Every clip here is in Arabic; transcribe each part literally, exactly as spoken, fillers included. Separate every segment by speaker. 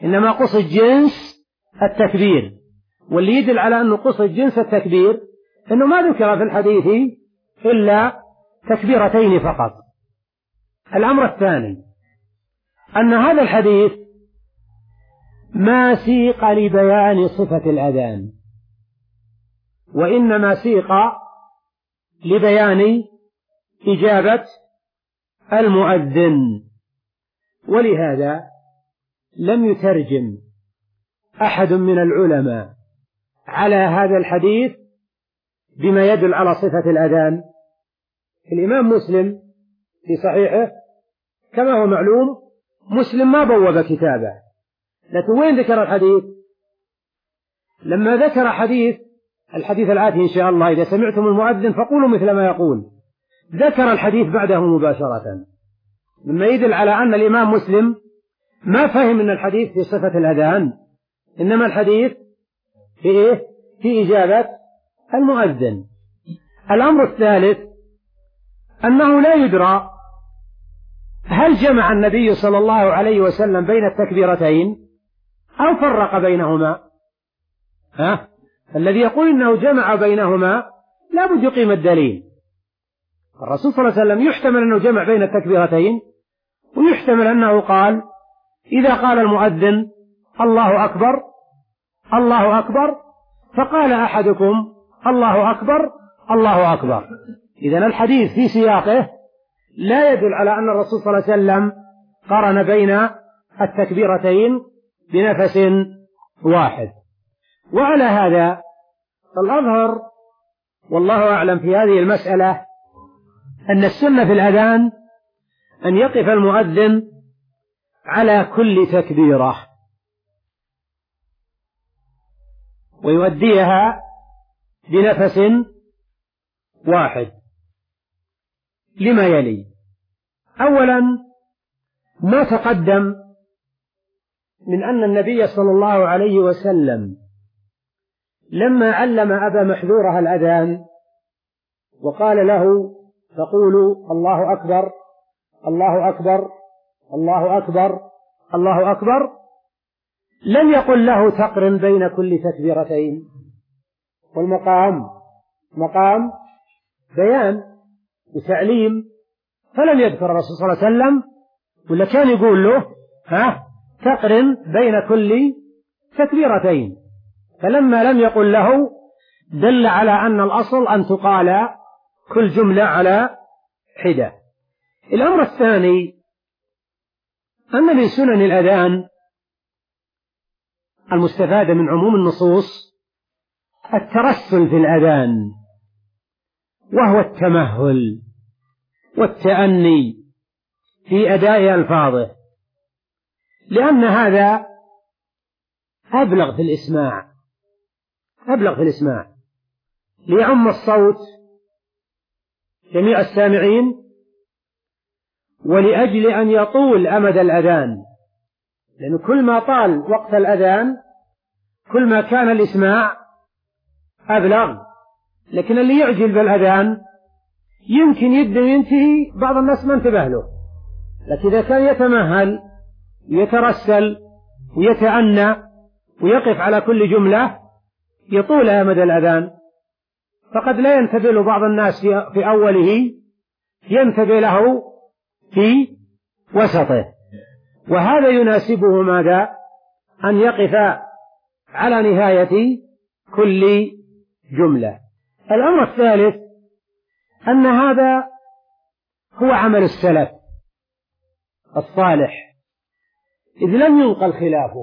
Speaker 1: إنما قصد جنس التكبير، واللي يدل على أنه قصد جنس التكبير أنه ما ذكر في الحديث إلا تكبيرتين فقط. الأمر الثاني أن هذا الحديث ما سيق لبيان صفة الأذان، وإنما سيق لبيان إجابة المؤذن، ولهذا لم يترجم أحد من العلماء على هذا الحديث بما يدل على صفة الأذان. الإمام مسلم في صحيحه كما هو معلوم مسلم ما بوب كتابه، لكن وين ذكر الحديث؟ لما ذكر حديث الحديث الآتي إن شاء الله: إذا سمعتم المؤذن فقولوا مثل ما يقول، ذكر الحديث بعده مباشرة، مما يدل على أن الإمام مسلم ما فهم من الحديث في صفة الأذان، إنما الحديث في إيه؟ في إجابة المؤذن. الأمر الثالث أنه لا يدرى هل جمع النبي صلى الله عليه وسلم بين التكبيرتين أو فرق بينهما. ها؟ الذي يقول إنه جمع بينهما لا بد يقيم الدليل. الرسول صلى الله عليه وسلم يحتمل أنه جمع بين التكبيرتين، ويحتمل أنه قال إذا قال المؤذن الله أكبر الله أكبر فقال أحدكم الله أكبر الله أكبر. إذن الحديث في سياقه لا يدل على أن الرسول صلى الله عليه وسلم قارن بين التكبيرتين بنفس واحد. وعلى هذا الأظهر والله أعلم في هذه المسألة أن السنة في الأذان أن يقف المؤذن على كل تكبيرة ويؤديها بنفس واحد لما يلي: أولا ما تقدم من أن النبي صلى الله عليه وسلم لما علم أبا محذورة الأذان وقال له تقول الله أكبر الله أكبر الله أكبر الله أكبر، لم يقل له تقرن بين كل تكبيرتين، والمقام مقام بيان وتعليم، فلم يذكر الرسول صلى الله عليه وسلم، ولا كان يقول له ها تقرن بين كل تكبيرتين. فلما لم يقل له دل على أن الأصل أن تقال كل جملة على حدة. الأمر الثاني أن من سنن الأذان المستفادة من عموم النصوص الترسل في الأذان، وهو التمهل والتأني في أداء ألفاظه، لأن هذا أبلغ في الإسماع أبلغ في الإسماع ليعم الصوت جميع السامعين، ولأجل أن يطول أمد الأذان، لأن كل ما طال وقت الأذان كل ما كان الإسماع أبلغ. لكن اللي يعجل بالأذان يمكن يبدأ ينتهي بعض الناس ما انتبه له، لكن إذا كان يتمهل ويترسل ويتأنى ويقف على كل جملة يطول أمد الأذان، فقد لا ينتبه له بعض الناس في أوله، ينتبه له في وسطه، وهذا يناسبه ماذا؟ أن يقف على نهاية كل جملة. الأمر الثالث أن هذا هو عمل السلف الصالح، إذ لم ينقل خلافه،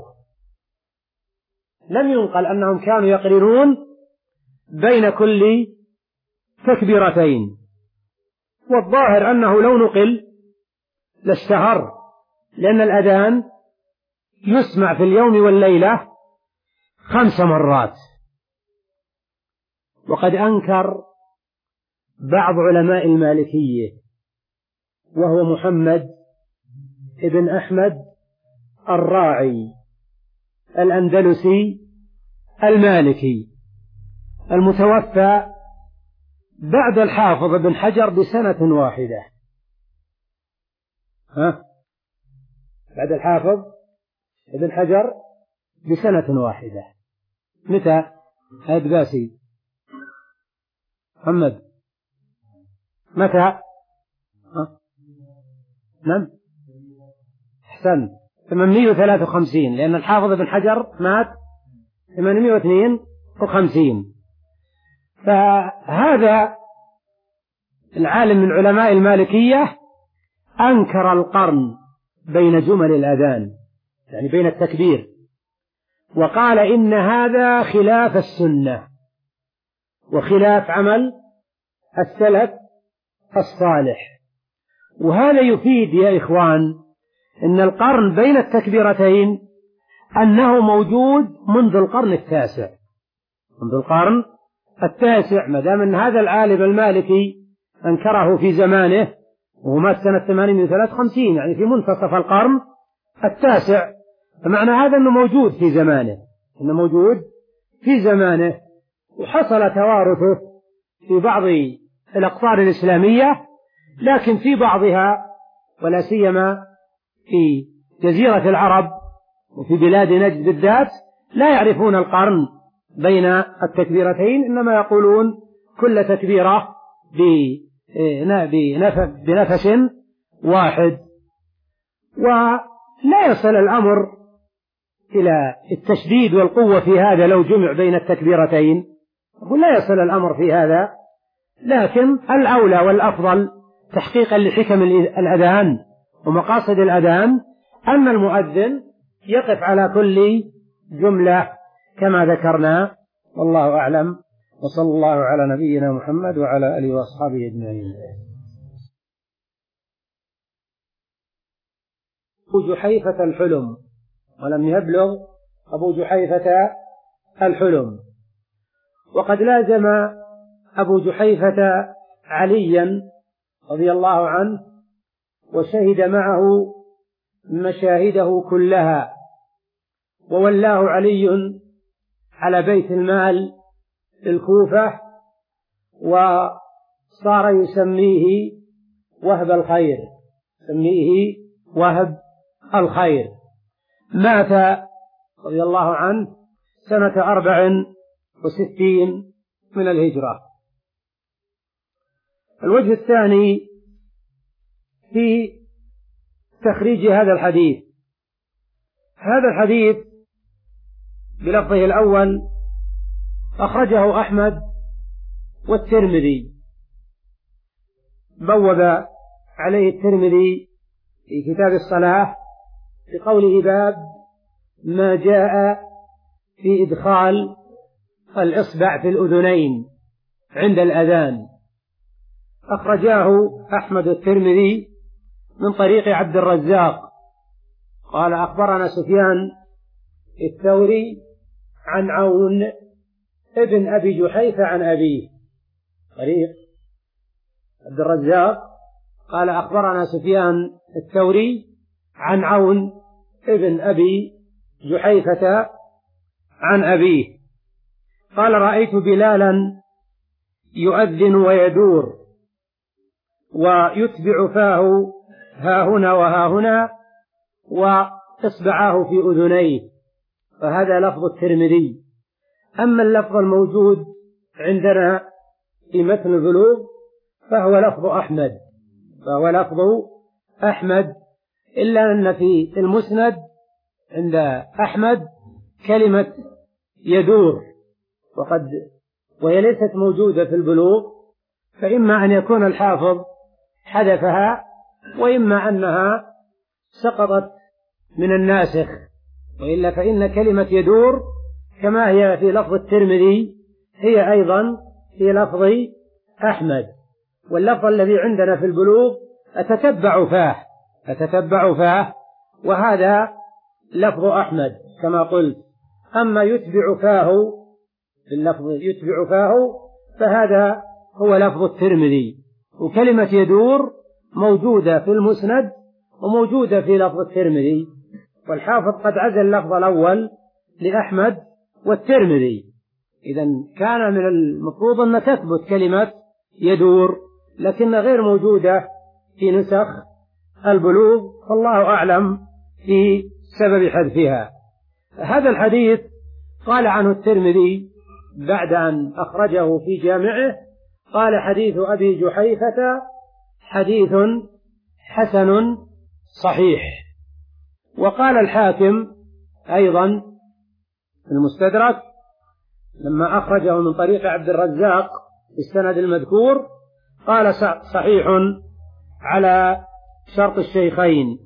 Speaker 1: لم ينقل أنهم كانوا يقرنون بين كل تكبيرتين، والظاهر أنه لو نقل لاشتهر، لأن الأذان يسمع في اليوم والليلة خمس مرات. وقد أنكر بعض علماء المالكية وهو محمد ابن أحمد الراعي الأندلسي المالكي المتوفى بعد الحافظ ابن حجر بسنة واحدة. ها؟ بعد الحافظ ابن حجر بسنة واحدة. متى؟ هاد باسي محمد متى؟ ها؟ نعم أحسن ثمانمائة وثلاثة وخمسين، لأن الحافظ ابن حجر مات ثمانمائة واثنين وخمسين. فهذا العالم من علماء المالكية أنكر القرن بين جمل الأذان، يعني بين التكبير، وقال إن هذا خلاف السنة وخلاف عمل السلف الصالح. وهذا يفيد يا إخوان إن القرن بين التكبيرتين أنه موجود منذ القرن التاسع، منذ القرن التاسع، ما دام أن هذا العالم المالكي أنكره في زمانه وهو مات سنة ثمانمائة وثلاثة وخمسين، يعني في منتصف القرن التاسع، فمعنى هذا أنه موجود في زمانه، أنه موجود في زمانه. وحصل توارثه في بعض الأقطار الإسلامية، لكن في بعضها ولا سيما في جزيرة العرب وفي بلاد نجد بالذات لا يعرفون القرن بين التكبيرتين، إنما يقولون كل تكبيرة بنفس واحد. ولا يصل الأمر إلى التشديد والقوة في هذا لو جمع بين التكبيرتين، ولا يصل الأمر في هذا، لكن الأولى والأفضل تحقيقا لحكم الأذان ومقاصد الأذان أن المؤذن يقف على كل جملة كما ذكرنا، والله أعلم، وصلى الله على نبينا محمد وعلى آله وأصحابه أجمعين. أبو جحيفة الحلم، ولم يبلغ أبو جحيفة الحلم. وقد لازم أبو جحيفة عليا رضي الله عنه وشهد معه مشاهده كلها، وولاه علي على بيت المال في الكوفة، وصار يسميه وهب الخير، يسميه وهب الخير. مات رضي الله عنه سنة أربع وستين من الهجرة. الوجه الثاني في تخريج هذا الحديث، هذا الحديث بلفظه الأول أخرجه أحمد والترمذي، بوب عليه الترمذي في كتاب الصلاة بقوله باب ما جاء في إدخال الإصبع في الأذنين عند الأذان. أخرجاه أحمد الترمذي من طريق عبد الرزاق قال أخبرنا سفيان الثوري عن عون ابن أبي جحيفة عن أبيه. طريق عبد الرزاق قال أخبرنا سفيان الثوري عن عون ابن أبي جحيفة عن أبيه قال رأيت بلالا يؤذن ويدور ويتبع فاه ها هنا وها هنا وإصبعاه في أذنيه، فهذا لفظ الترمذي. أما اللفظ الموجود عندنا في متن البلوغ فهو لفظ أحمد، فهو لفظ أحمد، إلا أن في المسند عند أحمد كلمة يدور، وقد وهي ليست موجودة في البلوغ، فإما أن يكون الحافظ حذفها وإما أنها سقطت من الناسخ، وإلا فإن كلمة يدور كما هي في لفظ الترمذي هي أيضا في لفظ أحمد. واللفظ الذي عندنا في البلوغ أتتبع فاه، أتتبع فاه، وهذا لفظ أحمد كما قلت. أما يتبع فاه باللفظ يتبع فاه فهذا هو لفظ الترمذي، وكلمة يدور موجودة في المسند وموجودة في لفظ الترمذي، والحافظ قد عزل اللفظ الأول لأحمد والترمذي. إذن كان من المفروض أن تثبت كلمة يدور، لكنها غير موجودة في نسخ البلوغ، فالله أعلم في بسبب حذفها. هذا الحديث قال عنه الترمذي بعد أن أخرجه في جامعه، قال حديث أبي جحيفة حديث حسن صحيح. وقال الحاكم أيضا في المستدرك لما أخرجه من طريق عبد الرزاق بالسند المذكور، قال صحيح على شرط الشيخين،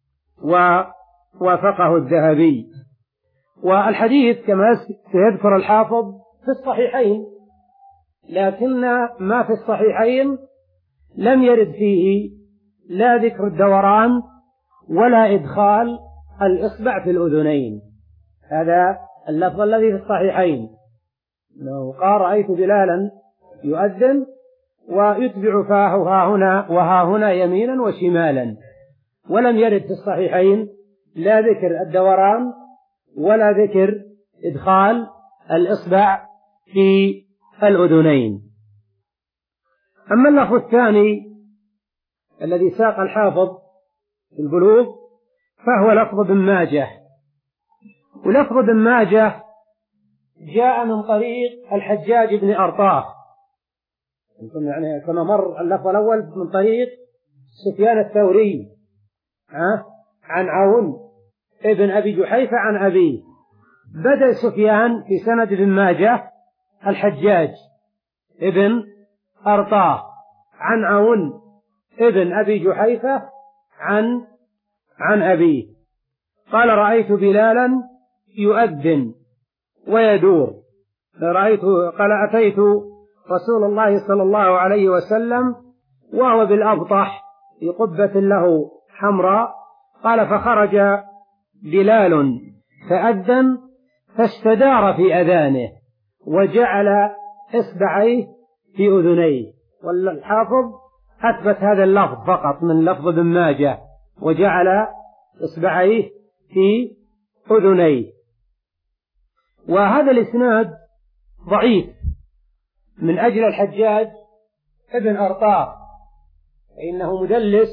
Speaker 1: ووافقه الذهبي. والحديث كما سيذكر الحافظ في الصحيحين، لكن ما في الصحيحين لم يرد فيه لا ذكر الدوران ولا إدخال الإصبع في الأذنين. هذا اللفظ الذي في الصحيحين، أنه قال رأيت بلالا يؤذن ويتبع فاه ها هنا وها هنا يمينا وشمالا، ولم يرد في الصحيحين لا ذكر الدوران ولا ذكر إدخال الإصبع في الأذنين. أما اللفظ الثاني الذي ساق الحافظ في البلوغ فهو لفظ ابن ماجه، ولفظ ابن ماجه جاء من طريق الحجاج بن أرطاه، يعني كما مر اللفظ الأول من طريق سفيان الثوري عن عون ابن أبي جحيفة عن أبيه. بدأ سفيان في سند ابن ماجه الحجاج ابن أرطاه عن عون ابن أبي جحيفة عن عن أبيه. قال رأيت بلالا يؤذن ويدور، رأيت قال أتيت رسول الله صلى الله عليه وسلم وهو بالأبطح في قبة له حمراء، قال فخرج بلال فأذن فاستدار في أذانه وجعل إصبعيه في أذنيه. والحافظ أثبت هذا اللفظ فقط من لفظ ابن ماجه، وجعل إصبعيه في أذنيه. وهذا الإسناد ضعيف من أجل الحجاج ابن أرطاه، فإنه مدلس،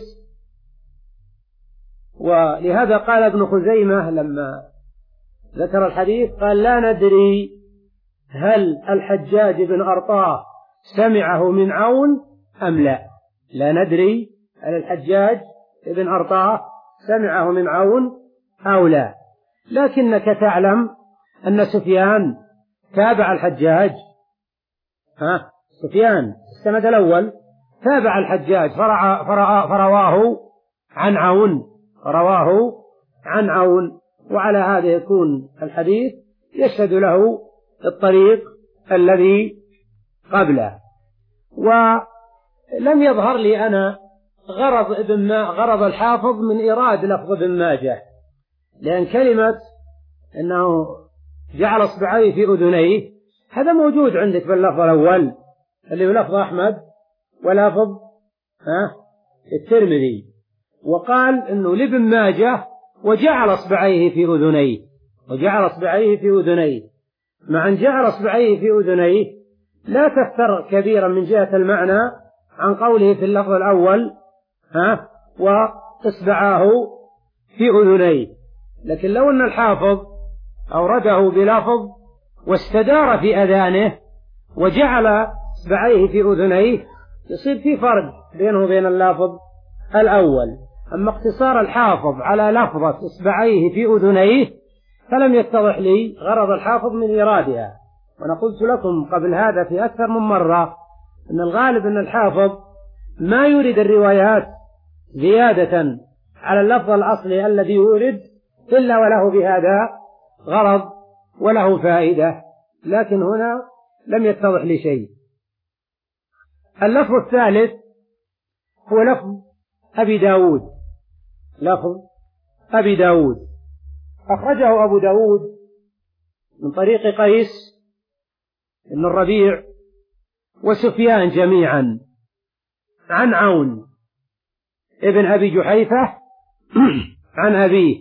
Speaker 1: ولهذا قال ابن خزيمة لما ذكر الحديث قال لا ندري هل الحجاج بن أرطاه سمعه من عون أم لا. لا ندري هل الحجاج بن أرطاه سمعه من عون أو لا، لكنك تعلم أن سفيان تابع الحجاج. ها سفيان السند الأول تابع الحجاج فرع فرع فرواه عن عون رواه عن عون، وعلى هذا يكون الحديث يشهد له الطريق الذي قبله. ولم يظهر لي أنا غرض ابن غرض الحافظ من إيراد لفظ ابن ماجه، لأن كلمة أنه جعل إصبعيه في أذنيه هذا موجود عندك باللفظ الأول اللي هو لفظ أحمد ولفظ ها الترمذي، وقال أنه لابن ماجه وجعل إصبعيه في أذنيه وجعل إصبعيه في أذنيه مع أن جعل إصبعيه في أذنيه لا تفتر كبيرا من جهة المعنى عن قوله في اللفظ الأول ها وإصبعاه في أذنيه. لكن لو أن الحافظ أورده بلفظ واستدار في أذانه وجعل إصبعيه في أذنيه يصير في فرق بينه وبين اللفظ الأول. أما اقتصار الحافظ على لفظة إصبعيه في أذنيه فلم يتضح لي غرض الحافظ من إيرادها. وأنا قلت لكم قبل هذا في أكثر من مرة أن الغالب أن الحافظ ما يريد الروايات زيادة على اللفظ الأصلي الذي يورد إلا وله بهذا غرض وله فائدة، لكن هنا لم يتضح لي شيء. اللفظ الثالث هو لفظ أبي داود لفظ أبي داود أخرجه أبو داود من طريق قيس بن الربيع وسفيان جميعا عن عون ابن أبي جحيفة عن أبيه.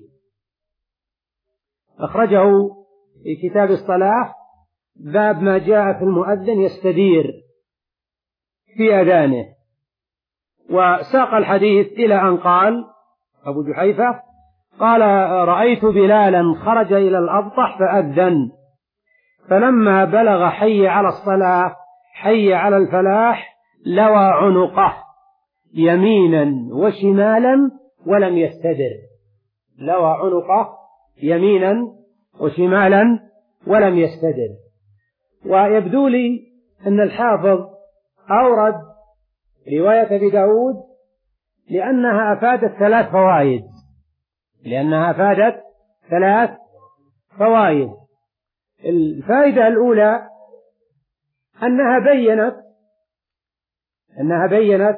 Speaker 1: أخرجه في كتاب الصلاة باب ما جاء في المؤذن يستدير في أذانه. وساق الحديث إلى أن قال أبو جحيفة قال رأيت بلالا خرج إلى الأبطح فأذن، فلما بلغ حي على الصلاة حي على الفلاح لوى عنقه يمينا وشمالا ولم يستدر. لوى عنقه يمينا وشمالا ولم يستدر. ويبدو لي أن الحافظ أورد رواية أبي داود لأنها أفادت ثلاث فوائد لأنها أفادت ثلاث فوائد. الفائدة الأولى أنها بينت أنها بينت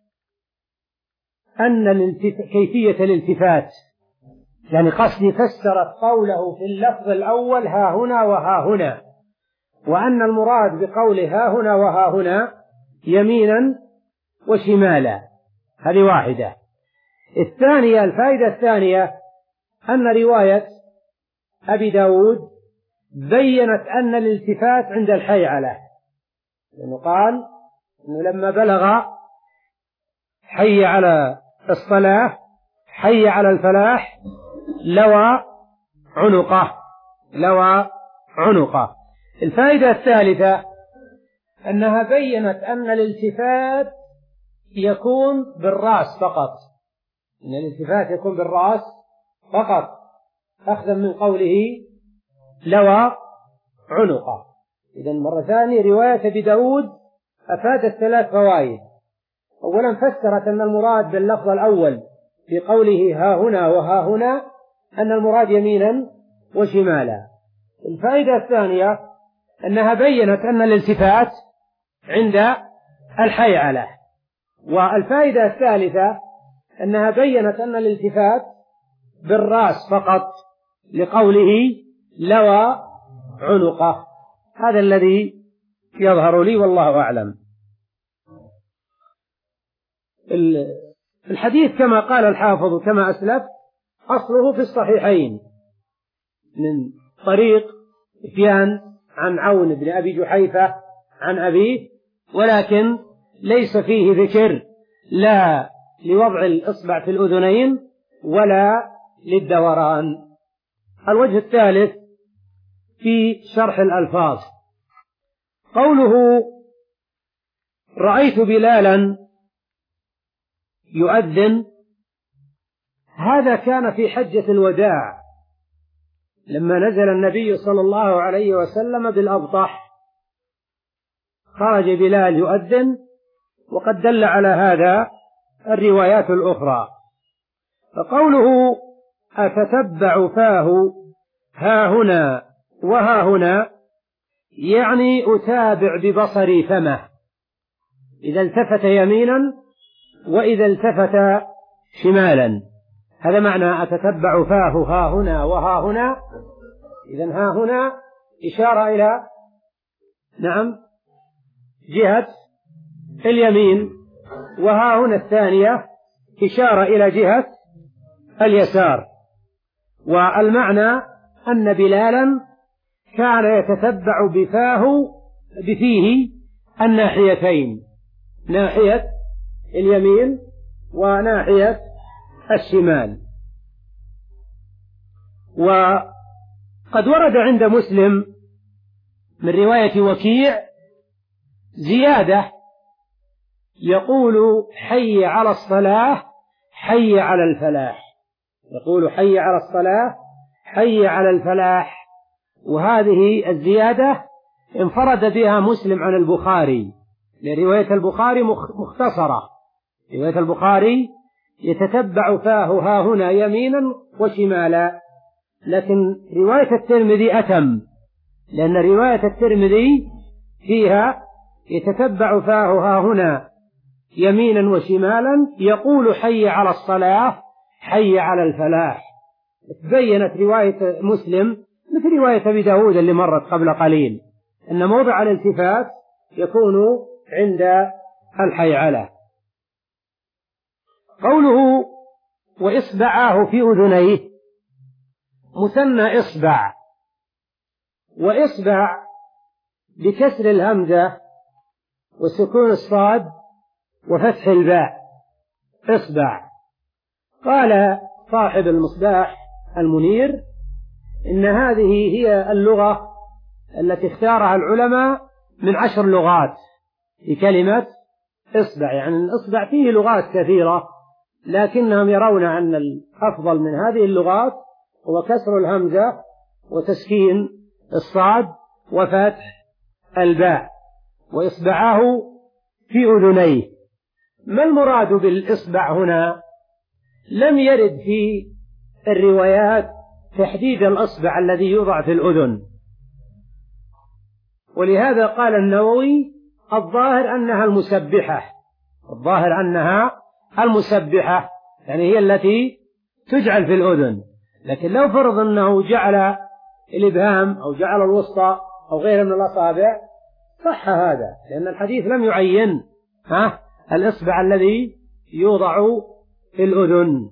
Speaker 1: أن كيفية الالتفات، يعني قصدي فسرت قوله في اللفظ الأول ها هنا وها هنا، وأن المراد بقوله ها هنا وها هنا يمينا وشمالا. هذه واحدة. الثانية الفائدة الثانية أن رواية أبي داود بيّنت أن الالتفات عند الحيعلة، لأنه قال إنه لما بلغ حي على الصلاة حي على الفلاح لوى عنقه لوى عنقه. الفائدة الثالثة أنها بيّنت أن الالتفات يكون بالرأس فقط، أن الالتفات يكون بالرأس فقط، أخذا من قوله لوى عنقه. إذن مرة ثانية رواية أبي داود أفادت ثلاث فوائد. أولا فسرت أن المراد باللفظ الأول في قوله ها هنا وها هنا أن المراد يمينا وشمالا. الفائدة الثانية أنها بيّنت أن الالتفات عند الحيعلة. والفائدة الثالثة أنها بيّنت أن الالتفات بالرأس فقط لقوله لوى عنقه. هذا الذي يظهر لي والله أعلم. الحديث كما قال الحافظ كما أسلف أصله في الصحيحين من طريق سفيان عن عون بن أبي جحيفة عن أبيه، ولكن ليس فيه ذكر لا لوضع الإصبع في الأذنين ولا للدوران. الوجه الثالث في شرح الألفاظ، قوله رأيت بلالا يؤذن، هذا كان في حجة الوداع لما نزل النبي صلى الله عليه وسلم بالأبطح، خرج بلال يؤذن، وقد دل على هذا الروايات الأخرى. فقوله أتتبع فاه ها هنا وها هنا يعني أتابع ببصري فمه إذا التفت يمينا وإذا التفت شمالا. هذا معنى أتتبع فاه ها هنا وها هنا. إذن ها هنا إشارة إلى نعم جهة اليمين، وها هنا الثانية إشارة إلى جهة اليسار. والمعنى أن بلالا كان يتتبع بفاه بفيه الناحيتين، ناحية اليمين وناحية الشمال. وقد ورد عند مسلم من رواية وكيع زيادة يقول حي على الصلاة حي على الفلاح، يقول حي على الصلاة حي على الفلاح. وهذه الزيادة انفرد بها مسلم عن البخاري، لرواية البخاري مختصرة. رواية البخاري يتتبع فاه ها هنا يمينا وشمالا، لكن رواية الترمذي أتم، لأن رواية الترمذي فيها يتتبع فاه ها هنا يمينا وشمالا يقول حي على الصلاة حي على الفلاح. تبينت رواية مسلم مثل رواية أبي داود اللي مرت قبل قليل أن موضع الالتفات يكون عند الحيعلة. قوله وإصبعاه في أذنيه، مثنى إصبع، وإصبع بكسر الهمزة وسكون الصاد وفتح الباء إصبع. قال صاحب المصباح المنير إن هذه هي اللغة التي اختارها العلماء من عشر لغات في كلمة إصبع. يعني الإصبع فيه لغات كثيرة، لكنهم يرون أن الأفضل من هذه اللغات هو كسر الهمزة وتسكين الصاد وفتح الباء، وإصبعاه في أذنيه. ما المراد بالإصبع هنا؟ لم يرد في الروايات تحديد الإصبع الذي يوضع في الأذن، ولهذا قال النووي الظاهر أنها المسبحة، الظاهر أنها المسبحة يعني هي التي تجعل في الأذن. لكن لو فرض أنه جعل الإبهام أو جعل الوسطى أو غيره من الأصابع صح هذا، لأن الحديث لم يعين ها الإصبع الذي يوضع في الأذن.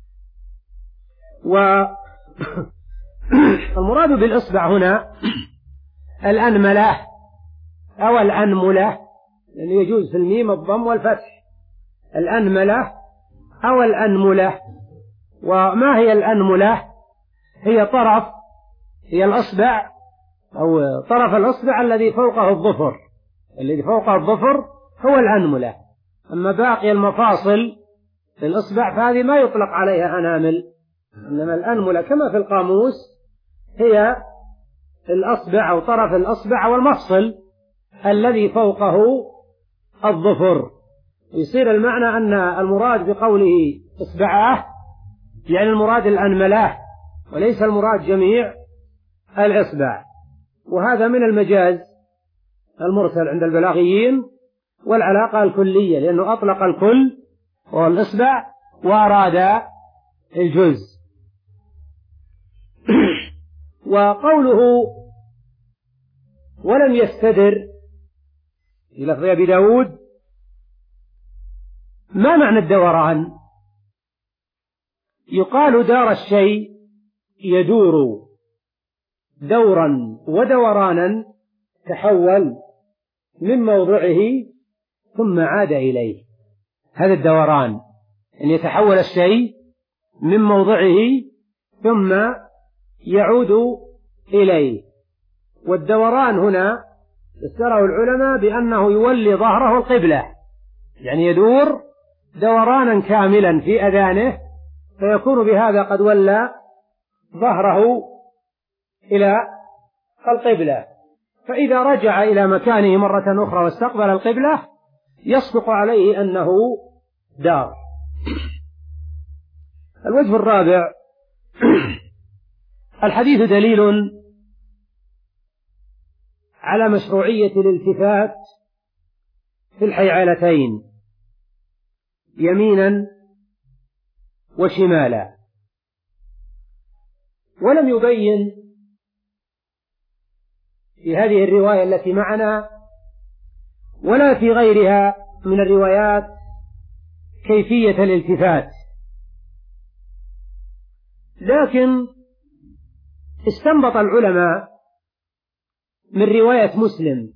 Speaker 1: والمراد بالإصبع هنا الأنملة أو الأنملة، لأنه يجوز في الميم الضم والفتح، الأنملة أو الأنملة. وما هي الأنملة؟ هي طرف هي الأصبع أو طرف الأصبع الذي فوقه الظفر، الذي فوقه الظفر هو الأنملة. أما باقي المفاصل في الأصبع فهذه ما يطلق عليها أنامل، إنما الأنملة كما في القاموس هي الأصبع أو طرف الأصبع والمفصل الذي فوقه الظفر. يصير المعنى أن المراد بقوله إصبعاه يعني المراد الأنملة وليس المراد جميع الإصبع. وهذا من المجاز المرسل عند البلاغيين والعلاقة الكلية، لأنه أطلق الكل وهو الإصبع وأراد الجزء. وقوله ولم يستدر في لفظ أبي داود، ما معنى الدوران؟ يقال دار الشيء يدور دورا ودورانا، تحول من موضعه ثم عاد إليه، هذا الدوران، أن يتحول الشيء من موضعه ثم يعود إليه. والدوران هنا فسره العلماء بأنه يولي ظهره القبلة، يعني يدور دورانا كاملا في أذانه، فيكون بهذا قد ولى ظهره إلى القبلة. فإذا رجع إلى مكانه مرة أخرى واستقبل القبلة يصدق عليه أنه دار. الوجه الرابع الحديث دليل على مشروعية الالتفات في الحيعلتين يمينا وشمالا، ولم يبين في هذه الرواية التي معنا ولا في غيرها من الروايات كيفية الالتفات، لكن استنبط العلماء من رواية مسلم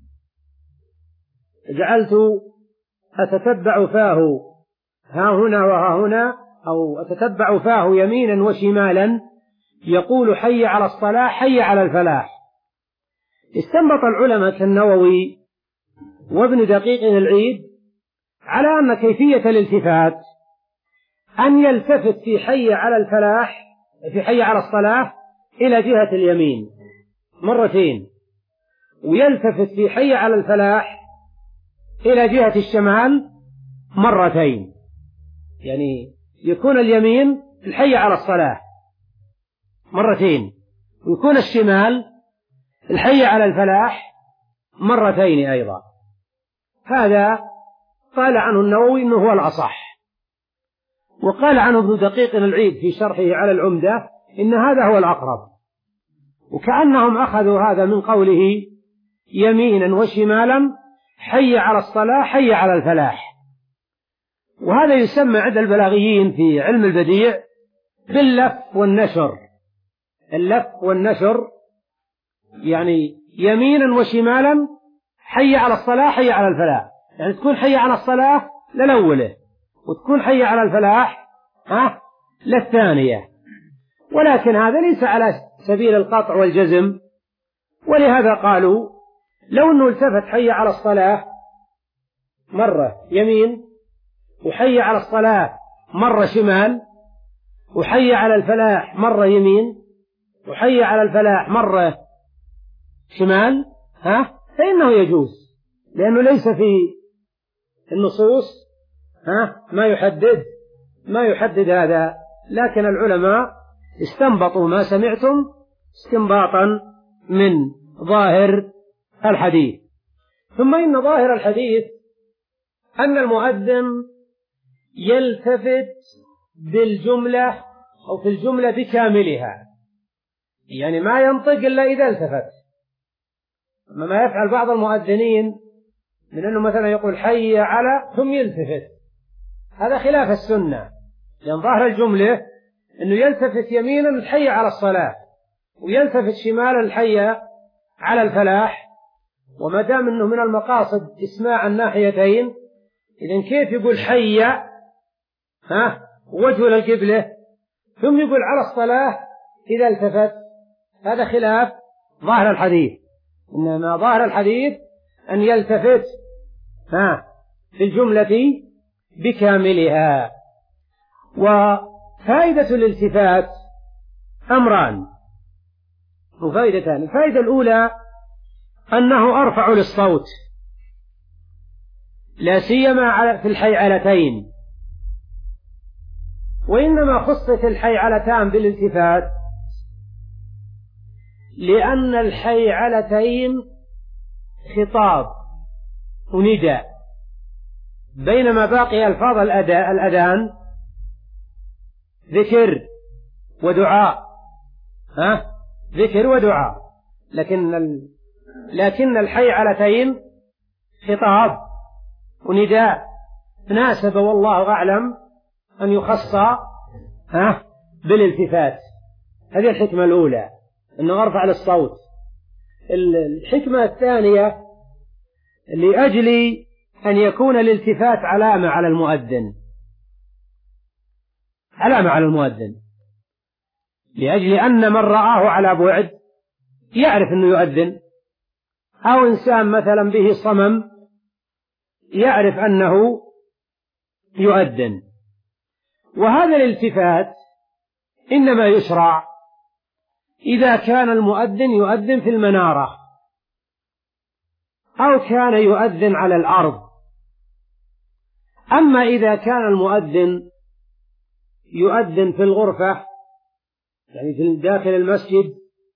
Speaker 1: جعلت أتتبع فاه ها هنا وها هنا، أو أتتبع فاه يمينا وشمالا يقول حي على الصلاة حي على الفلاح. استنبط العلماء كالنووي وابن دقيق العيد على أن كيفية الالتفات أن يلتفت في حي على الفلاح في حي على الصلاة إلى جهة اليمين مرتين، ويلتفت في حي على الفلاح إلى جهة الشمال مرتين، يعني يكون اليمين الحي على الصلاة مرتين، ويكون الشمال الحي على الفلاح مرتين أيضا. هذا قال عنه النووي أنه هو الأصح، وقال عنه ابن دقيق العيد في شرحه على العمدة إن هذا هو الأقرب، وكأنهم أخذوا هذا من قوله يمينا وشمالا حي على الصلاة حي على الفلاح. وهذا يسمى عند البلاغيين في علم البديع باللف والنشر، اللف والنشر يعني يمينا وشمالا حي على الصلاة حي على الفلاح، يعني تكون حي على الصلاة للأولى وتكون حي على الفلاح ها للثانية، ولكن هذا ليس على سبيل القطع والجزم، ولهذا قالوا لو أنه التفت حي على الصلاة مرة يمين، وحي على الصلاة مرة شمال، وحي على الفلاح مرة يمين، وحي على الفلاح مرة شمال، ها فإنه يجوز، لأنه ليس في النصوص ها ما يحدد ما يحدد هذا، لكن العلماء استنبطوا ما سمعتم استنباطا من ظاهر الحديث. ثم إن ظاهر الحديث أن المؤذن يلتفت بالجملة أو في الجملة بكاملها، يعني ما ينطق إلا إذا التفت، أما ما يفعل بعض المؤذنين من أنه مثلا يقول حي على ثم يلتفت، هذا خلاف السنة، لأن ظاهر الجملة أنه يلتفت يمينا الحي على الصلاة، ويلتفت شمالا الحي على الفلاح، وما دام أنه من المقاصد إسماع الناحيتين، إذن كيف يقول حي ها وجهه للقبلة ثم يقول على الصلاة إذا التفت؟ هذا خلاف ظاهر الحديث، إنما ظاهر الحديث أن يلتفت ها في الجملة بكاملها. وفائدة الالتفات أمران وفائدتان. الفائدة الأولى أنه أرفع للصوت، لا سيما في الحيعلتين، وإنما خصت الحيعلتان بالالتفات لأن الحيعلتين خطاب ونداء، بينما باقي ألفاظ الأذان ذكر ودعاء، ها ذكر ودعاء، لكن ال... لكن الحيعلتين خطاب ونداء، ناسب والله أعلم أن يخص ها بالالتفات. هذه الحكمة الأولى، أنه أرفع للصوت. الحكمة الثانية لأجل أن يكون الالتفات علامة على المؤذن، علامة على المؤذن، لأجل أن من رآه على بعد يعرف أنه يؤذن، أو إنسان مثلا به صمم يعرف أنه يؤذن. وهذا الالتفات إنما يشرع إذا كان المؤذن يؤذن في المنارة، أو كان يؤذن على الأرض. أما إذا كان المؤذن يؤذن في الغرفة، يعني في داخل المسجد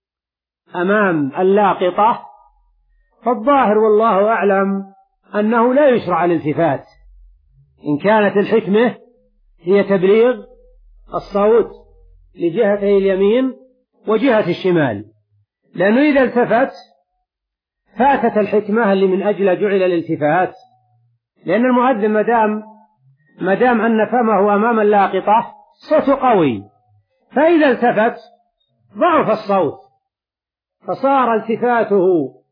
Speaker 1: أمام اللاقطة، فالظاهر والله أعلم أنه لا يشرع الالتفات، إن كانت الحكمة هي تبليغ الصوت لجهتي اليمين وجهة الشمال، لأنه إذا التفت فاتت الحكمة اللي من أجل جعل الالتفات، لأن المؤذن مدام مدام أن فمه أمام اللاقطة صوت قوي، فإذا التفت ضعف الصوت، فصار التفاته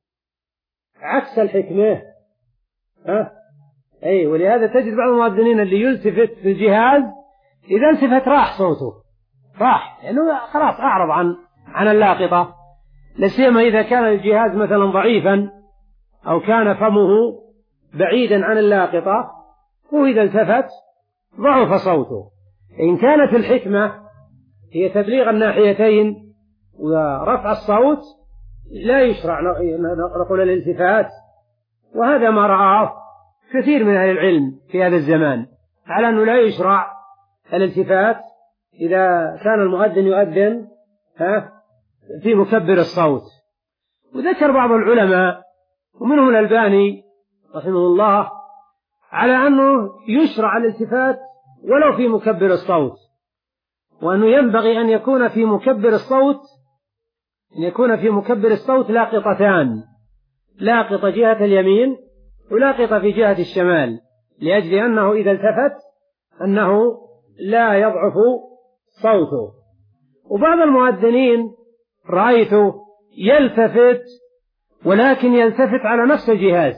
Speaker 1: عكس الحكمة. ها أي ولهذا تجد بعض المؤذنين اللي يلتفت في الجهاز إذا التفت راح صوته، راح لأنه خلاص أعرض عن عن اللاقطة، لسيما إذا كان الجهاز مثلا ضعيفا أو كان فمه بعيدا عن اللاقطة، وإذا التفت ضعف صوته. إن كانت الحكمة هي تبليغ الناحيتين ورفع الصوت لا يشرع نقول الالتفات، وهذا ما رآه كثير من أهل العلم في هذا الزمان على أنه لا يشرع الالتفات إذا كان المؤذن يؤذن ها في مكبر الصوت. وذكر بعض العلماء ومنهم الألباني رحمه الله على أنه يشرع الالتفات ولو في مكبر الصوت، وأنه ينبغي أن يكون في مكبر الصوت أن يكون في مكبر الصوت لاقطتان، لاقطة جهة اليمين ولاقطة في جهة الشمال، لأجل أنه إذا التفت أنه لا يضعف صوته. وبعض المؤذنين رأيته يلتفت ولكن يلتفت على نفس الجهاز،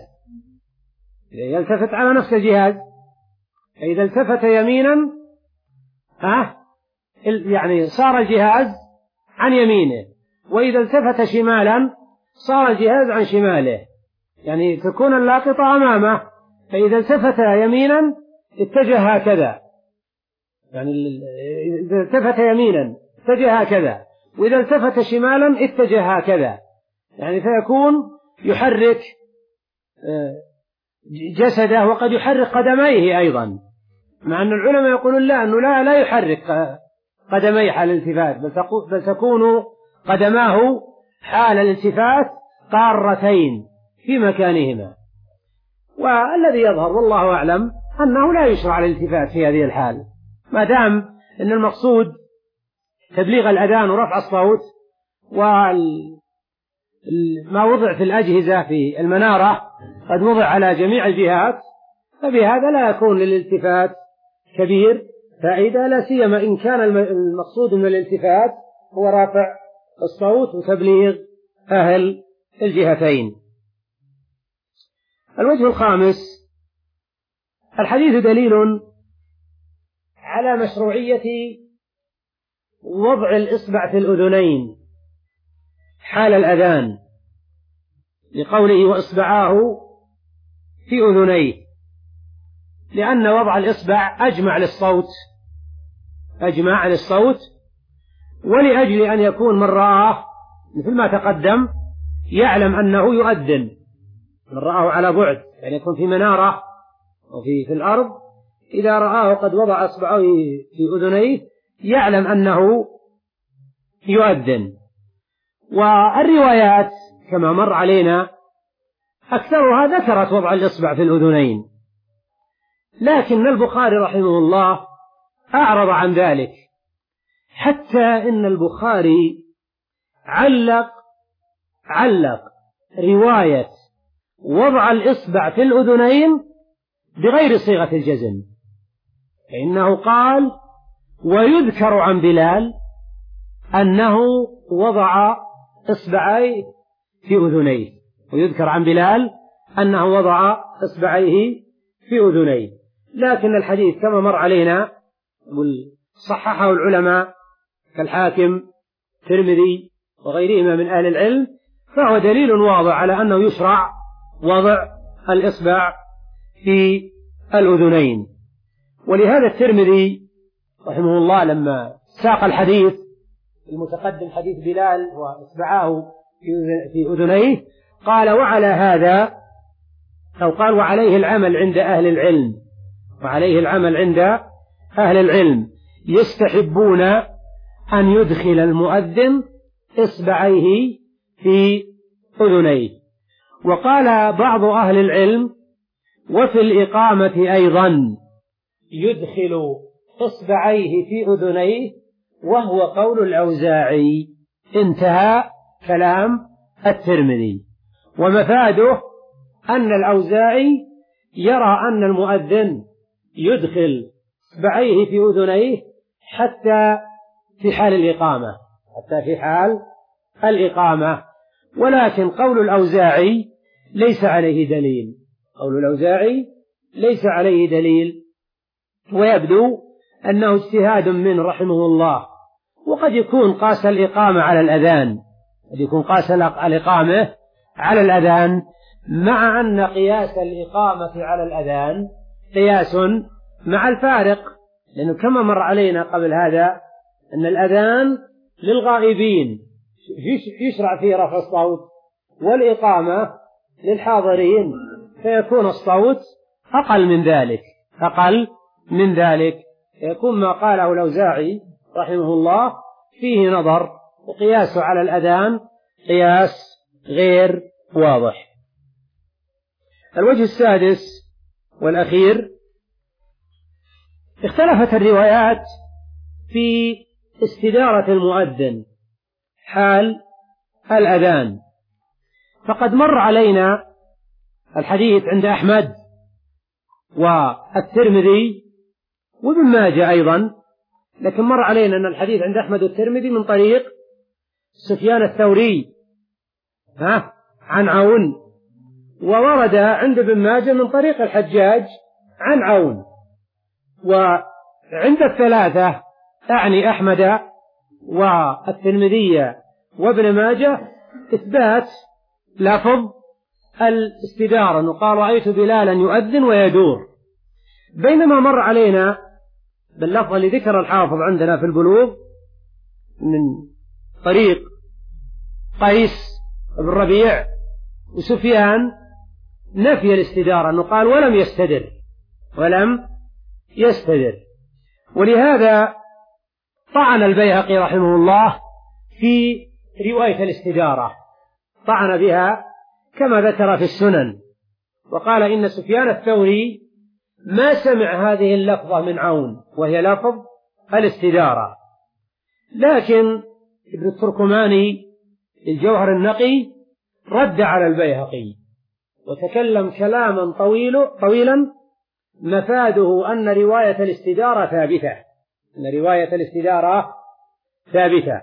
Speaker 1: يلتفت على نفس الجهاز، إذا التفت يمينا ها يعني صار الجهاز عن يمينه، وإذا التفت شمالا صار الجهاز عن شماله، يعني تكون اللاقطة أمامه، فإذا التفت يمينا اتجه هكذا، يعني إذا التفت يمينا اتجه هكذا، وإذا التفت شمالا اتجه هكذا، يعني فيكون يحرك جسده وقد يحرك قدميه أيضا، مع أن العلماء يقولون لا أنه لا لا يحرك قدميه حال الالتفات، بل تكون قدماه حال الالتفات قارتين في مكانهما. والذي يظهر والله أعلم أنه لا يشرع الالتفات في هذه الحال، ما دام أن المقصود تبليغ الأذان ورفع الصوت، وما وضع في الأجهزة في المنارة قد وضع على جميع الجهات، فبهذا لا يكون للالتفات كبير فائدة، لا سيما إن كان المقصود من الالتفات هو رافع الصوت وتبليغ أهل الجهتين. الوجه الخامس: الحديث دليل على مشروعية وضع الإصبع في الأذنين حال الأذان، لقوله وإصبعاه في أذنيه، لأن وضع الإصبع أجمع للصوت أجمع للصوت ولأجل أن يكون من رآه مثل ما تقدم يعلم أنه يؤذن، من رآه على بعد، يعني يكون في منارة وفي في الأرض، إذا رآه قد وضع إصبعه في أذنيه يعلم أنه يؤذن. والروايات كما مر علينا أكثرها ذكرت وضع الإصبع في الأذنين، لكن البخاري رحمه الله أعرض عن ذلك، حتى إن البخاري علق علق رواية وضع الإصبع في الأذنين بغير صيغة الجزم، فإنه قال ويذكر عن بلال أنه وضع إصبعيه في أذنيه، ويذكر عن بلال أنه وضع إصبعيه في أذنيه، لكن الحديث كما مر علينا صححه العلماء كالحاكم الترمذي وغيرهما من أهل العلم، فهو دليل واضح على أنه يشرع وضع الإصبع في الأذنين. ولهذا الترمذي رحمه الله لما ساق الحديث المتقدم حديث بلال وإصبعاه في أذنيه قال وعلى هذا، أو قال وعليه العمل عند أهل العلم وعليه العمل عند أهل العلم يستحبون أن يدخل المؤذن إصبعيه في أذنيه. وقال بعض أهل العلم وفي الإقامة أيضا يدخل إصبعيه في أذنيه، وهو قول الأوزاعي. انتهى كلام الترمذي. ومفاده أن الأوزاعي يرى أن المؤذن يدخل إصبعيه في أذنيه حتى في حال الإقامة حتى في حال الإقامة ولكن قول الأوزاعي ليس عليه دليل قول الأوزاعي ليس عليه دليل ويبدو أنه اجتهاد منه رحمه الله، وقد يكون قاس الإقامة على الأذان قد يكون قاس الإقامة على الأذان مع أن قياس الإقامة على الأذان قياس مع الفارق، لأنه كما مر علينا قبل هذا أن الأذان للغائبين يشرع فيه رفع الصوت، والإقامة للحاضرين فيكون الصوت أقل من ذلك أقل من ذلك يكون ما قاله الأوزاعي رحمه الله فيه نظر، وقياسه على الأذان قياس غير واضح. الوجه السادس والأخير: اختلفت الروايات في استدارة المؤذن حال الأذان، فقد مر علينا الحديث عند أحمد والترمذي وابن ماجه أيضا، لكن مر علينا أن الحديث عند أحمد والترمذي من طريق سفيان الثوري ها عن عون، وورد عند ابن ماجه من طريق الحجاج عن عون، وعند الثلاثة أعني أحمد والترمذي وابن ماجه إثبات لفظ الاستدارة، وقال رأيت بلالا يؤذن ويدور، بينما مر علينا باللفظ اللي ذكر الحافظ عندنا في البلوغ من طريق قيس بن ربيع وسفيان نفي الاستدارة، أنه قال ولم يستدر ولم يستدر. ولهذا طعن البيهقي رحمه الله في رواية الاستدارة، طعن بها كما ذكر في السنن، وقال إن سفيان الثوري ما سمع هذه اللفظة من عون وهي لفظ الاستدارة. لكن ابن التركماني الجوهر النقي رد على البيهقي وتكلم كلاما طويل طويلا مفاده أن رواية الاستدارة ثابتة، أن رواية الاستدارة ثابتة.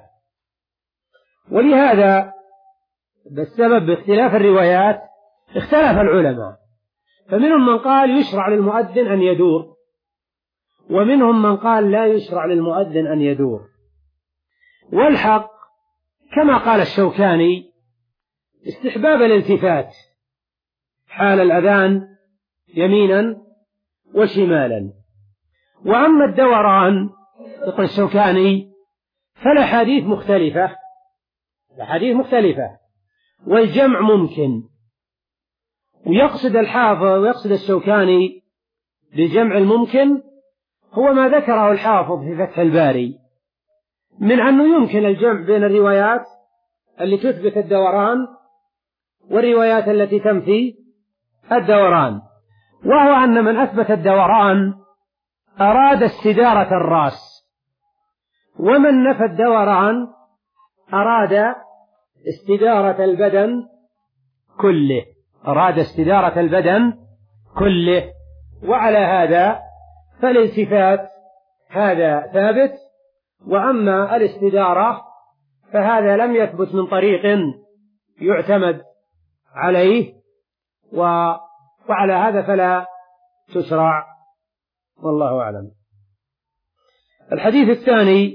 Speaker 1: ولهذا بالسبب باختلاف الروايات اختلف العلماء، فمنهم من قال يشرع للمؤذن أن يدور، ومنهم من قال لا يشرع للمؤذن أن يدور. والحق كما قال الشوكاني استحباب الالتفات حال الأذان يمينا وشمالا. وأما الدوران يقول الشوكاني فالأحاديث مختلفة، الأحاديث مختلفة والجمع ممكن. ويقصد الحافظ ويقصد الشوكاني بالجمع الممكن هو ما ذكره الحافظ في فتح الباري من أنه يمكن الجمع بين الروايات اللي تثبت الدوران والروايات التي تنفي الدوران، وهو أن من أثبت الدوران أراد استدارة الرأس، ومن نفى الدوران أراد استدارة البدن كله، أراد استدارة البدن كله. وعلى هذا فالالتفات هذا ثابت، وأما الاستدارة فهذا لم يثبت من طريق يعتمد عليه، وعلى هذا فلا تشرع، والله أعلم. الحديث الثاني: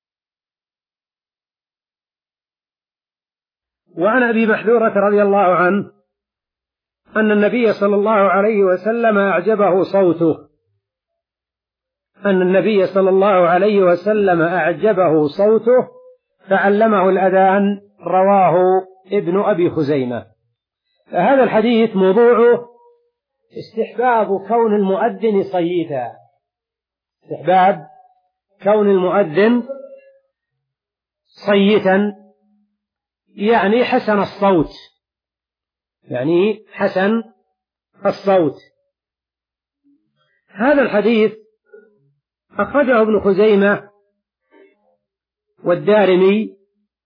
Speaker 1: وعن أبي محذورة رضي الله عنه أن النبي صلى الله عليه وسلم أعجبه صوته أن النبي صلى الله عليه وسلم أعجبه صوته فعلمه الأذان، رواه ابن أبي خزيمة. هذا الحديث موضوعه استحباب كون المؤذن صيتا، استحباب كون المؤذن صيتا يعني حسن الصوت، يعني حسن الصوت. هذا الحديث أخرجه ابن خزيمة والدارمي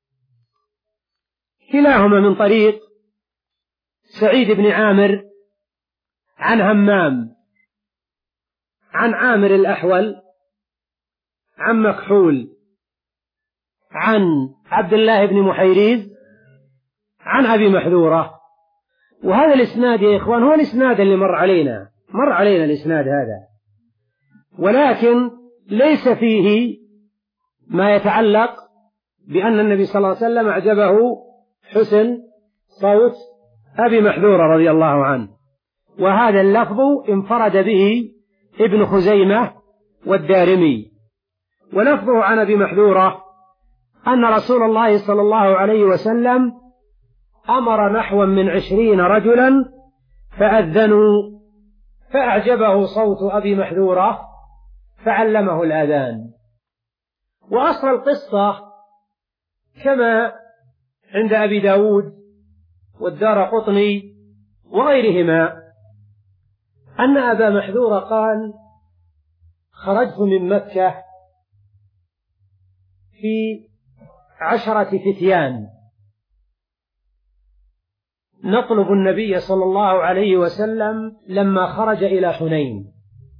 Speaker 1: كلاهما من طريق سعيد بن عامر عن همام عن عامر الأحول عن مكحول عن عبد الله بن محيريز عن أبي محذورة. وهذا الإسناد يا إخوان هو الإسناد اللي مر علينا مر علينا الإسناد هذا، ولكن ليس فيه ما يتعلق بأن النبي صلى الله عليه وسلم أعجبه حسن صوت أبي محذورة رضي الله عنه، وهذا اللفظ انفرد به ابن خزيمة والدارمي. ولفظه عن أبي محذورة أن رسول الله صلى الله عليه وسلم أمر نحوا من عشرين رجلا فأذنوا فأعجبه صوت أبي محذورة فعلمه الأذان. وأصل القصة كما عند أبي داود والدارقطني وغيرهما أن أبا محذورة قال: خرجت من مكة في عشرة فتيان نطلب النبي صلى الله عليه وسلم لما خرج إلى حنين.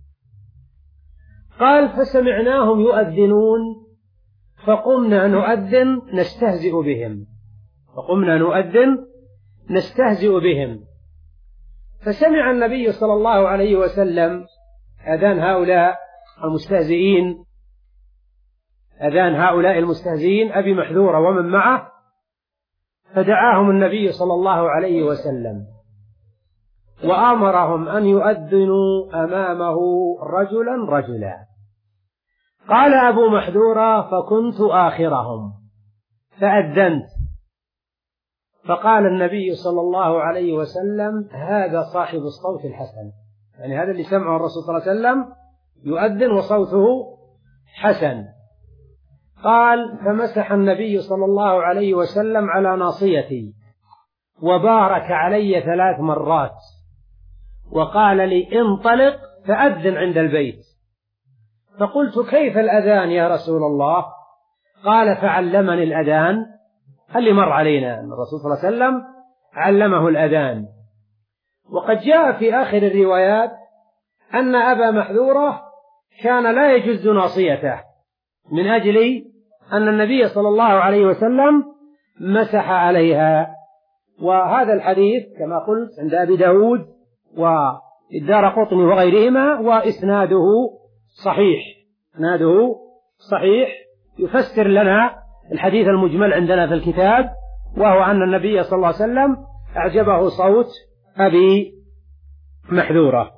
Speaker 1: قال: فسمعناهم يؤذنون فقمنا نؤذن نستهزئ بهم فقمنا نؤذن نستهزئ بهم فسمع النبي صلى الله عليه وسلم أذان هؤلاء المستهزئين أذان هؤلاء المستهزئين أبي محذورة ومن معه، فدعاهم النبي صلى الله عليه وسلم وأمرهم أن يؤذنوا أمامه رجلا رجلا. قال أبو محذورة: فكنت آخرهم فأذنت، فقال النبي صلى الله عليه وسلم: هذا صاحب الصوت الحسن، يعني هذا اللي سمعه الرسول صلى الله عليه وسلم يؤذن وصوته حسن. قال: فمسح النبي صلى الله عليه وسلم على ناصيتي وبارك علي ثلاث مرات وقال لي: انطلق فأذن عند البيت. فقلت: كيف الأذان يا رسول الله؟ قال: فعلمني الأذان، اللي مر علينا أن الرسول صلى الله عليه وسلم علمه الأذان. وقد جاء في آخر الروايات أن أبا محذورة كان لا يجز ناصيته من أجل أن النبي صلى الله عليه وسلم مسح عليها. وهذا الحديث كما قلت عند أبي داود والدارقطني وغيرهما، وإسناده صحيح، إسناده صحيح يفسر لنا الحديث المجمل عندنا في الكتاب، وهو أن النبي صلى الله عليه وسلم أعجبه صوت أبي محذورة.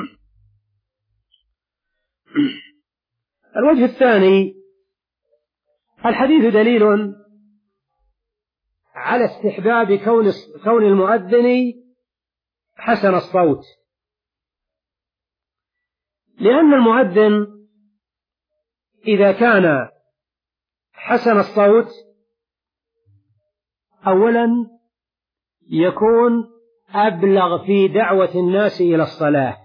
Speaker 1: الوجه الثاني: الحديث دليل على استحباب كون كون المؤذن حسن الصوت، لأن المؤذن إذا كان حسن الصوت أولا يكون أبلغ في دعوة الناس إلى الصلاة،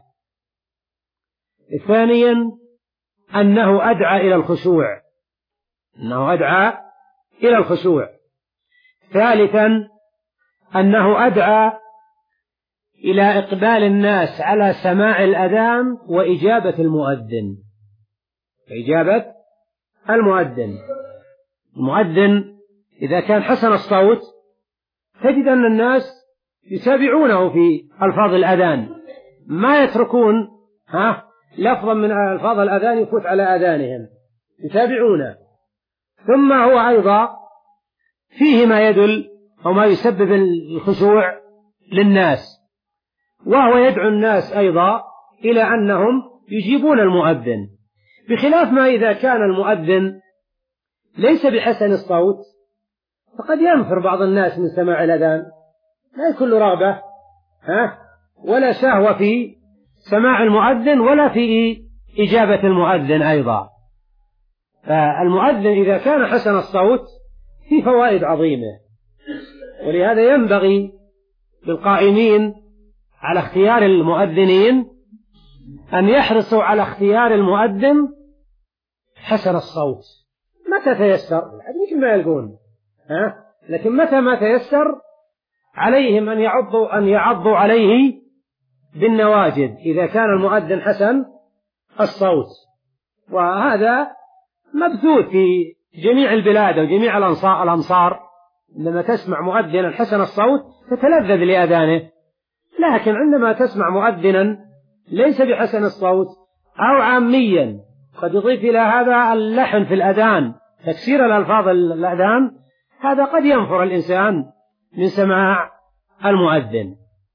Speaker 1: ثانيا أنه أدعى إلى الخشوع أنه أدعى إلى الخشوع ثالثا أنه أدعى إلى إقبال الناس على سماع الأذان وإجابة المؤذن إجابة المؤذن المؤذن إذا كان حسن الصوت تجد أن الناس يتابعونه في ألفاظ الأذان، ما يتركون ها لفظا من ألفاظ الأذان يفوت على أذانهم، يتابعونه. ثم هو أيضا فيه ما يدل أو ما يسبب الخشوع للناس، وهو يدعو الناس أيضا إلى أنهم يجيبون المؤذن، بخلاف ما إذا كان المؤذن ليس بحسن الصوت فقد ينفر بعض الناس من سماع الأذان، لا يكون له رغبة ها ولا شهوة في سماع المؤذن ولا في إجابة المؤذن أيضا. فالمؤذن إذا كان حسن الصوت فيه فوائد عظيمة، ولهذا ينبغي للقائمين على اختيار المؤذنين أن يحرصوا على اختيار المؤذن حسن الصوت متى تيسر، مثل ما يلقون ها لكن متى ما تيسر عليهم أن يعضوا أن يعضوا عليه بالنواجذ إذا كان المؤذن حسن الصوت. وهذا مبثوث في جميع البلاد وجميع الأمصار، عندما تسمع مؤذنا حسن الصوت تتلذذ لأذانه، لكن عندما تسمع مؤذنا ليس بحسن الصوت أو عاميا قد يضيف إلى هذا اللحن في الأذان تكسير الألفاظ الأذان، هذا قد ينفر الإنسان من سماع المؤذن.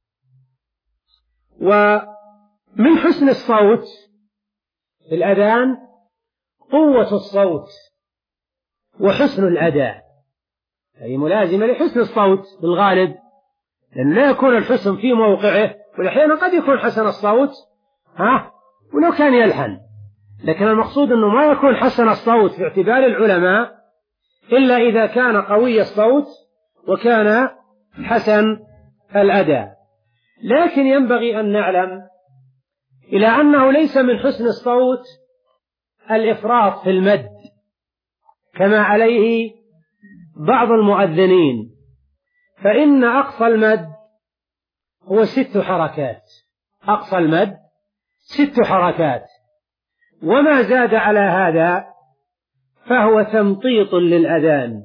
Speaker 1: ومن حسن الصوت في الأذان قوة الصوت وحسن الأداء، هذه ملازمة لحسن الصوت بالغالب، لأن لا يكون الحسن في موقعه، والأحيان قد يكون حسن الصوت ها ولو كان يلحن، لكن المقصود أنه ما يكون حسن الصوت في اعتبار العلماء إلا إذا كان قوي الصوت وكان حسن الأداء. لكن ينبغي أن نعلم إلى أنه ليس من حسن الصوت الإفراط في المد كما عليه بعض المؤذنين، فإن أقصى المد هو ست حركات، أقصى المد ست حركات، وما زاد على هذا فهو تمطيط للأذان،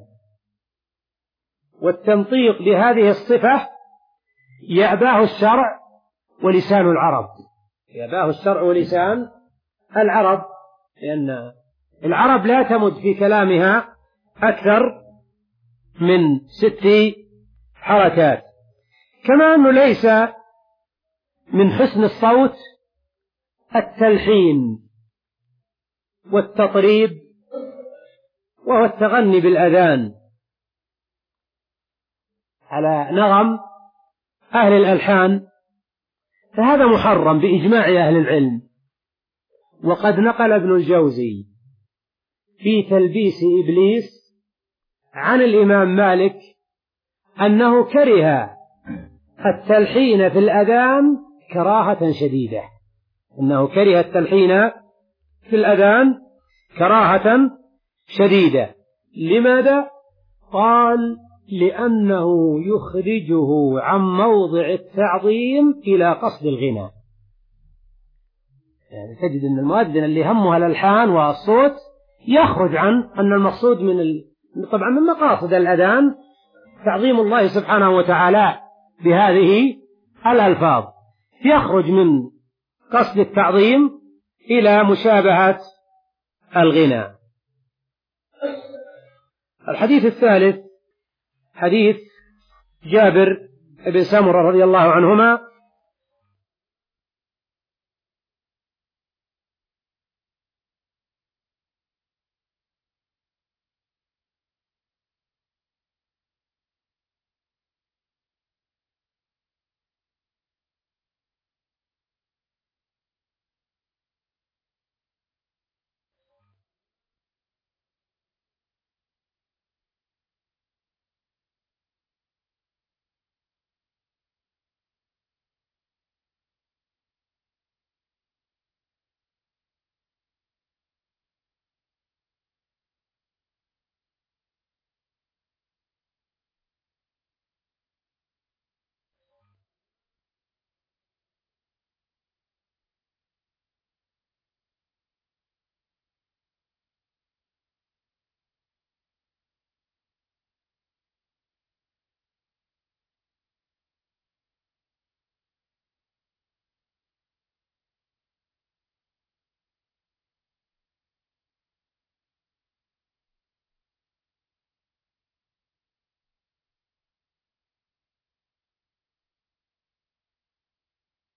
Speaker 1: والتمطيط بهذه الصفة يأباه الشرع ولسان العرب، يأباه الشرع ولسان العرب، لأن العرب لا تمد في كلامها أكثر من ست حركات. كما أنه ليس من حسن الصوت التلحين والتطريب وهو التغني بالأذان على نغم أهل الألحان، فهذا محرم بإجماع أهل العلم. وقد نقل ابن الجوزي في تلبيس إبليس عن الإمام مالك أنه كره التلحين في الأذان كراهة شديدة، أنه كره التلحين في الأذان كراهة شديدة. لماذا؟ قال لأنه يخرجه عن موضع التعظيم إلى قصد الغنى. يعني تجد أن المؤذن اللي همها الألحان والصوت يخرج عن أن المقصود من ال... طبعا من مقاصد الأذان تعظيم الله سبحانه وتعالى بهذه الألفاظ، يخرج من قصد التعظيم إلى مشابهة الغنى. الحديث الثالث حديث جابر بن سمرة رضي الله عنهما